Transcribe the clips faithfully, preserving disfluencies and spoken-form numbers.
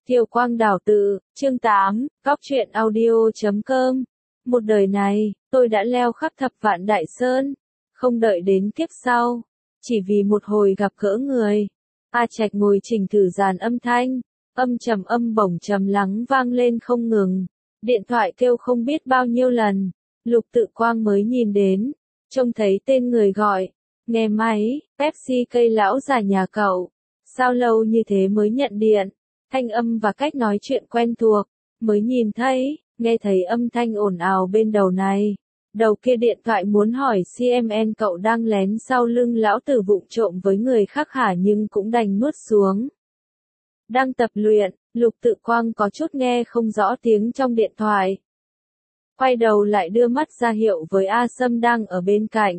Kiều Quang Đào Tự, chương tám, Góc truyện audio chấm com. Một đời này, tôi đã leo khắp thập vạn đại sơn, không đợi đến kiếp sau, chỉ vì một hồi gặp gỡ người. A Trạch ngồi chỉnh thử dàn âm thanh, âm trầm âm bổng trầm lắng vang lên không ngừng. Điện thoại kêu không biết bao nhiêu lần, Lục Tự Quang mới nhìn đến, trông thấy tên người gọi, nghe máy, Pepsi cây lão già nhà cậu. Sao lâu như thế mới nhận điện? Thanh âm và cách nói chuyện quen thuộc, mới nhìn thấy, nghe thấy âm thanh ồn ào bên đầu này. Đầu kia điện thoại muốn hỏi xê em en cậu đang lén sau lưng lão tử vụng trộm với người khác hả, nhưng cũng đành nuốt xuống. Đang tập luyện, Lục Tự Quang có chút nghe không rõ tiếng trong điện thoại. Quay đầu lại đưa mắt ra hiệu với A Sâm đang ở bên cạnh.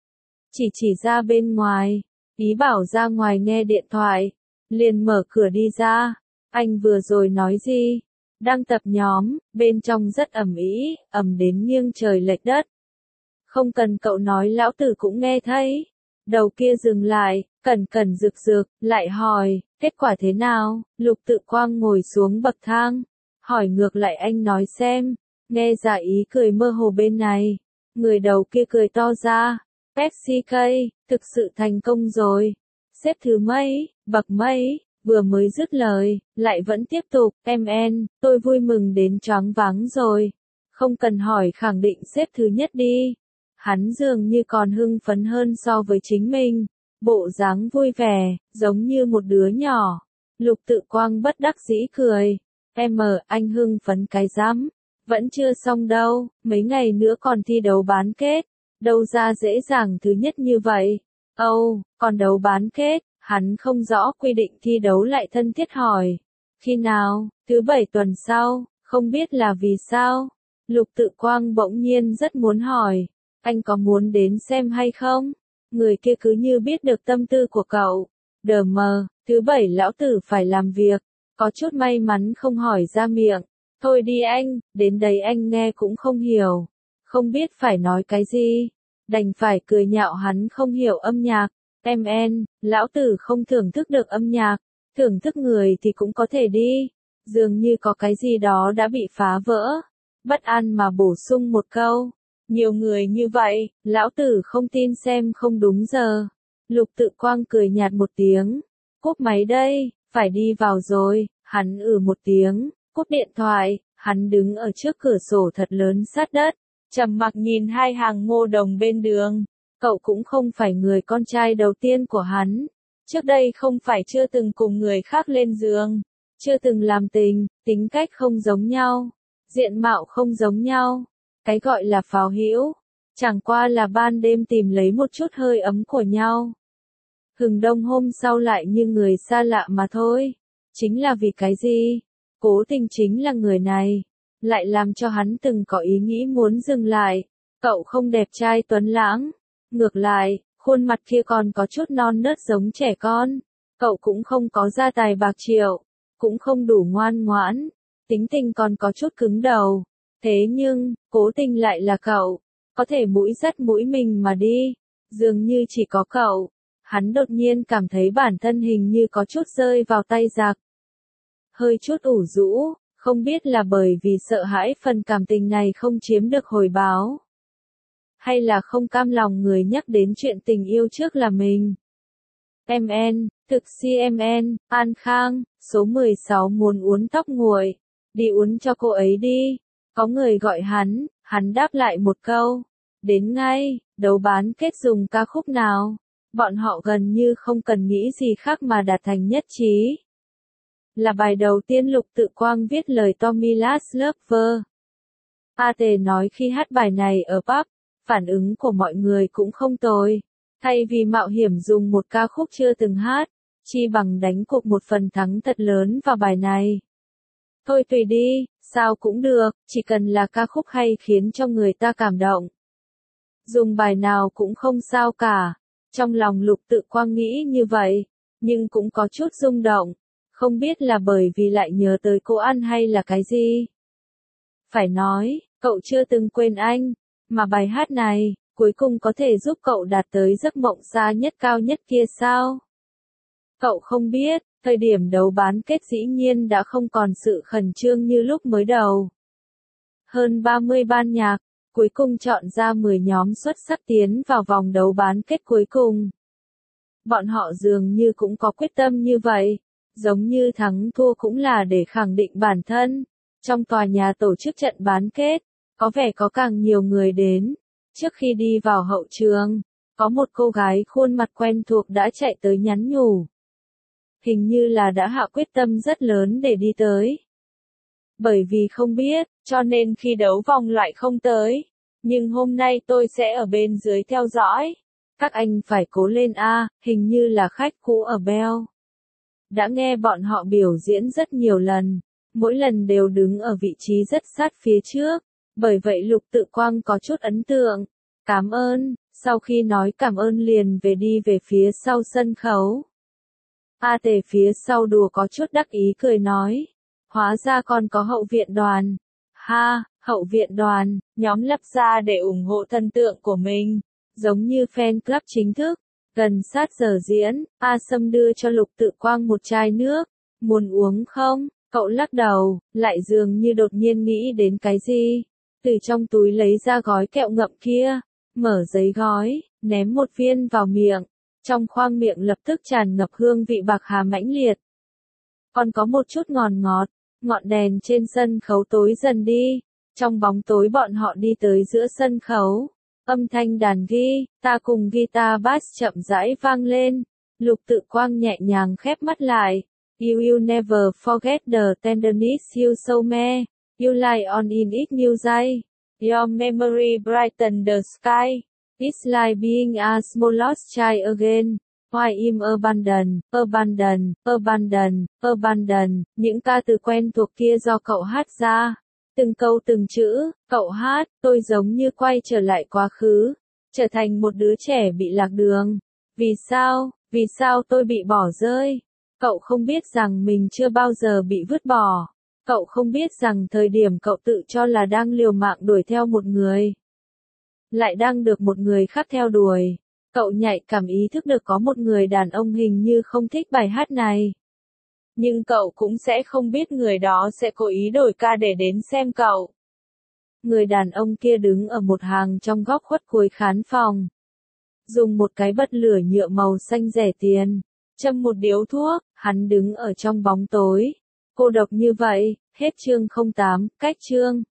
Chỉ chỉ ra bên ngoài, ý bảo ra ngoài nghe điện thoại, liền mở cửa đi ra. Anh vừa rồi nói gì? Đang tập nhóm, bên trong rất ầm ĩ, ầm đến nghiêng trời lệch đất. Không cần cậu nói lão tử cũng nghe thấy. Đầu kia dừng lại, cẩn cẩn rực rực, lại hỏi, kết quả thế nào? Lục Tự Quang ngồi xuống bậc thang, hỏi ngược lại anh nói xem, nghe ra ý cười mơ hồ bên này. Người đầu kia cười to ra, Pepsi cây, thực sự thành công rồi. Xếp thứ mấy, bậc mấy? Vừa mới dứt lời, lại vẫn tiếp tục, em en, tôi vui mừng đến choáng váng rồi. Không cần hỏi khẳng định xếp thứ nhất đi. Hắn dường như còn hưng phấn hơn so với chính mình. Bộ dáng vui vẻ, giống như một đứa nhỏ. Lục Tự Quang bất đắc dĩ cười. Em mờ, anh hưng phấn cái rắm. Vẫn chưa xong đâu, mấy ngày nữa còn thi đấu bán kết. Đâu ra dễ dàng thứ nhất như vậy. Âu, oh, còn đấu bán kết. Hắn không rõ quy định thi đấu lại thân thiết hỏi. Khi nào? Thứ bảy tuần sau, không biết là vì sao? Lục Tự Quang bỗng nhiên rất muốn hỏi. Anh có muốn đến xem hay không? Người kia cứ như biết được tâm tư của cậu. Đờ mờ, thứ bảy lão tử phải làm việc. Có chút may mắn không hỏi ra miệng. Thôi đi anh, đến đấy anh nghe cũng không hiểu. Không biết phải nói cái gì. Đành phải cười nhạo hắn không hiểu âm nhạc. Em en, lão tử không thưởng thức được âm nhạc, thưởng thức người thì cũng có thể đi. Dường như có cái gì đó đã bị phá vỡ. Bất an mà bổ sung một câu. Nhiều người như vậy, lão tử không tin xem không đúng giờ. Lục Tự Quang cười nhạt một tiếng. Cúp máy đây, phải đi vào rồi, hắn ừ một tiếng, cúp điện thoại, hắn đứng ở trước cửa sổ thật lớn sát đất, trầm mặc nhìn hai hàng ngô đồng bên đường. Cậu cũng không phải người con trai đầu tiên của hắn. Trước đây không phải chưa từng cùng người khác lên giường. Chưa từng làm tình, tính cách không giống nhau. Diện mạo không giống nhau. Cái gọi là pháo hữu. Chẳng qua là ban đêm tìm lấy một chút hơi ấm của nhau. Hừng đông hôm sau lại như người xa lạ mà thôi. Chính là vì cái gì? Cố Tình chính là người này. Lại làm cho hắn từng có ý nghĩ muốn dừng lại. Cậu không đẹp trai tuấn lãng. Ngược lại, khuôn mặt kia còn có chút non nớt giống trẻ con. Cậu cũng không có gia tài bạc triệu, cũng không đủ ngoan ngoãn, tính tình còn có chút cứng đầu. Thế nhưng, Cố Tình lại là cậu, có thể mũi dắt mũi mình mà đi. Dường như chỉ có cậu. Hắn đột nhiên cảm thấy bản thân hình như có chút rơi vào tay giặc. Hơi chút ủ rũ, không biết là bởi vì sợ hãi phần cảm tình này không chiếm được hồi báo. Hay là không cam lòng người nhắc đến chuyện tình yêu trước là mình. Em en, thực xê em en, An Khang, số mười sáu muốn uốn tóc nguội. Đi uốn cho cô ấy đi. Có người gọi hắn, hắn đáp lại một câu. Đến ngay, đấu bán kết dùng ca khúc nào? Bọn họ gần như không cần nghĩ gì khác mà đạt thành nhất trí. Là bài đầu tiên Lục Tự Quang viết lời Tommy Last Lover. a tê nói khi hát bài này ở pub, phản ứng của mọi người cũng không tồi. Thay vì mạo hiểm dùng một ca khúc chưa từng hát, chi bằng đánh cuộc một phần thắng thật lớn vào bài này. Thôi tùy đi, sao cũng được, chỉ cần là ca khúc hay khiến cho người ta cảm động. Dùng bài nào cũng không sao cả. Trong lòng Lục Tự Quang nghĩ như vậy, nhưng cũng có chút rung động. Không biết là bởi vì lại nhớ tới cô ăn hay là cái gì. Phải nói, cậu chưa từng quên anh. Mà bài hát này, cuối cùng có thể giúp cậu đạt tới giấc mộng xa nhất cao nhất kia sao? Cậu không biết, thời điểm đấu bán kết dĩ nhiên đã không còn sự khẩn trương như lúc mới đầu. Hơn ba mươi ban nhạc, cuối cùng chọn ra mười nhóm xuất sắc tiến vào vòng đấu bán kết cuối cùng. Bọn họ dường như cũng có quyết tâm như vậy, giống như thắng thua cũng là để khẳng định bản thân. Trong tòa nhà tổ chức trận bán kết, có vẻ có càng nhiều người đến. Trước khi đi vào hậu trường, có một cô gái khuôn mặt quen thuộc đã chạy tới nhắn nhủ. Hình như là đã hạ quyết tâm rất lớn để đi tới. Bởi vì không biết, cho nên khi đấu vòng loại không tới. Nhưng hôm nay tôi sẽ ở bên dưới theo dõi. Các anh phải cố lên a, hình như là khách cũ ở Bell. Đã nghe bọn họ biểu diễn rất nhiều lần, mỗi lần đều đứng ở vị trí rất sát phía trước, bởi vậy Lục Tự Quang có chút ấn tượng. Cảm ơn, sau khi nói cảm ơn liền về đi về phía sau sân khấu. A Tề phía sau đùa có chút đắc ý cười nói, hóa ra còn có hậu viện đoàn. Ha, hậu viện đoàn, nhóm lập ra để ủng hộ thần tượng của mình, giống như fan club chính thức. Gần sát giờ diễn, A Sâm đưa cho Lục Tự Quang một chai nước. Muốn uống không? Cậu lắc đầu, lại dường như đột nhiên nghĩ đến cái gì. Từ trong túi lấy ra gói kẹo ngậm kia, mở giấy gói, ném một viên vào miệng. Trong khoang miệng lập tức tràn ngập hương vị bạc hà mãnh liệt. Còn có một chút ngọt ngọt, ngọn đèn trên sân khấu tối dần đi. Trong bóng tối bọn họ đi tới giữa sân khấu. Âm thanh đàn ghi, ta cùng guitar bass chậm rãi vang lên. Lục Tự Quang nhẹ nhàng khép mắt lại. You will never forget the tenderness you show me. You lie on in it new day. Your memory brighten the sky. It's like being a small lost child again. Why im abandon, abandon, abandon, abandon. Những ca từ quen thuộc kia do cậu hát ra. Từng câu từng chữ, cậu hát, tôi giống như quay trở lại quá khứ, trở thành một đứa trẻ bị lạc đường. Vì sao, vì sao tôi bị bỏ rơi? Cậu không biết rằng mình chưa bao giờ bị vứt bỏ. Cậu không biết rằng thời điểm cậu tự cho là đang liều mạng đuổi theo một người, lại đang được một người khác theo đuổi. Cậu nhạy cảm ý thức được có một người đàn ông hình như không thích bài hát này. Nhưng cậu cũng sẽ không biết người đó sẽ cố ý đổi ca để đến xem cậu. Người đàn ông kia đứng ở một hàng trong góc khuất cuối khán phòng. Dùng một cái bật lửa nhựa màu xanh rẻ tiền. Châm một điếu thuốc, hắn đứng ở trong bóng tối. Cô độc như vậy, hết chương không tám, cách chương.